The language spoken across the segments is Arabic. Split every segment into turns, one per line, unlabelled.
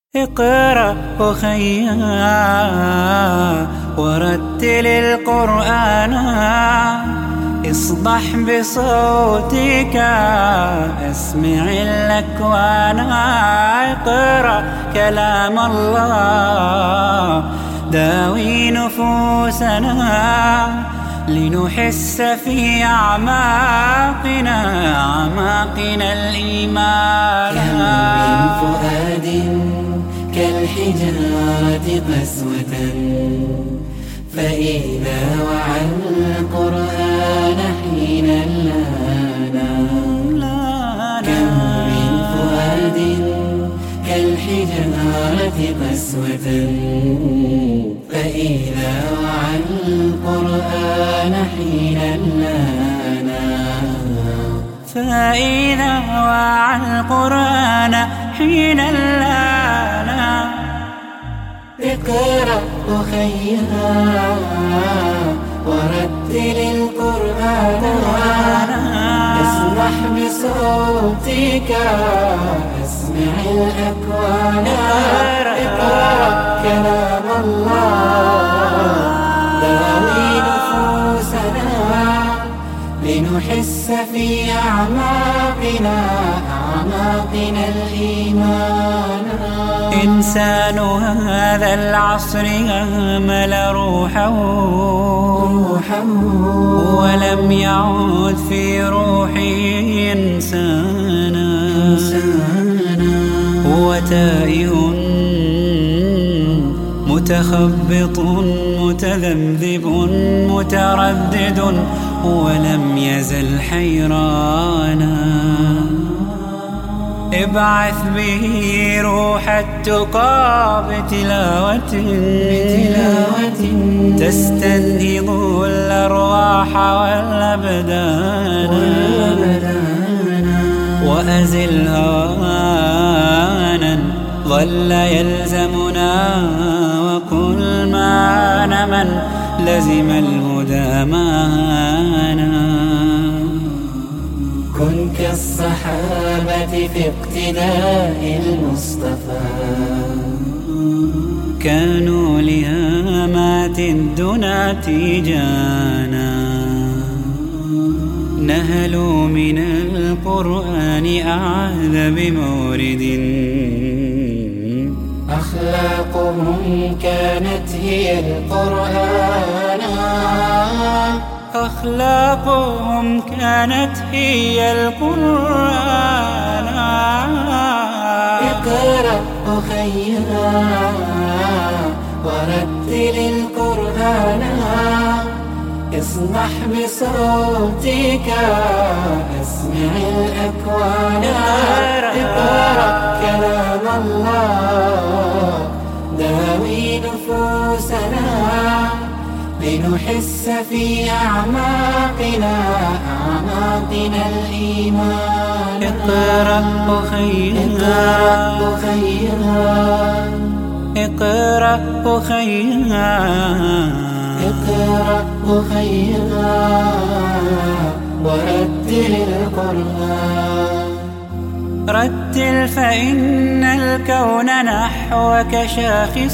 اقرأ أخيا ورتل القرآن، اصبح بصوتك اسمع الأكوان. اقرأ كلام الله داوي نفوسنا، لنحس في أعماقنا الإيمان.
كم من فؤاد كالحجارة قسوة، فإذا وعى القرآن حين لانا. كم من فؤاد كالحجارة قسوة، فإذا وعى القرآن حين لانا.
فإذا وعى القرآن حين لانا.
اقرأ أخيا ورتل القرآن، اسمح بصوتك اسمع الأكوان. اقرأ كلام الله داوي نفوسنا، لنحس في أعماقنا الإيمان.
إنسان هذا العصر أهمل روحه، ولم يعد في روحه إنسانا. هو تائه متخبط متذبذب متردد، ولم يزل حيرانا. ابعث به روح التقى بتلاوة تستنهض الأرواح والأبدان. وأزل هوانا ظل يلزمنا، وكل ما من لزم الهدى معنا.
كن كالصحابة في اقتداء المصطفى،
كانوا لهامات الدنا تيجانا. نهلوا من القرآن أعذب مورد،
أخلاقهم كانت هي القرآن.
أخلاقهم كانت هي القرآن.
اقرأ أخيا ورتل القرآن، اصبح بصوتك اسمع الأكوان. اقرأ كلام الله داوي نفوسنا، لنحس في أعماقنا الإيمان.
اقرأ أخيا اقرأ أخيا
اقرأ أخيا ورتل القرآن.
رتل فإن الكون نحوك شاخص،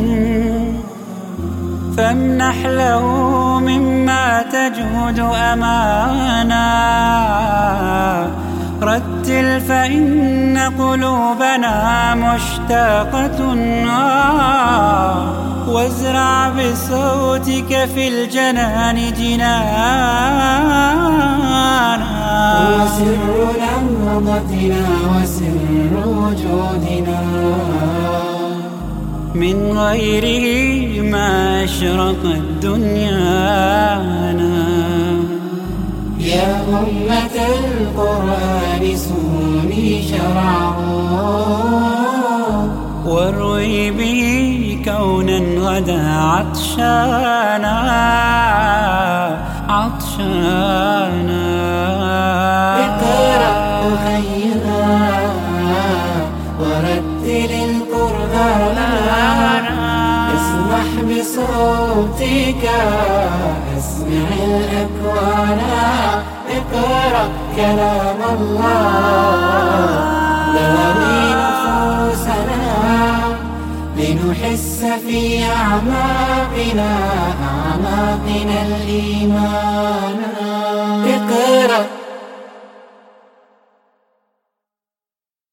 فامنح له مما تجهد أمانا. رتل فإن قلوبنا مشتاقة، وازرع بصوتك في الجنان جنانا.
وسر نهضتنا وسر وجودنا،
من غيره ما أشرقت دنيانا.
يا أمة القرآن سوني شرعه،
واروي به كونا غدا عطشانا.
اقرأ أخيا ورتل القرآن، اسمح بصوتك اسمع الأكوان. اقرأ كلام الله داوي نفوسنا، لنحس في أعماقنا الإيمان. اقرأ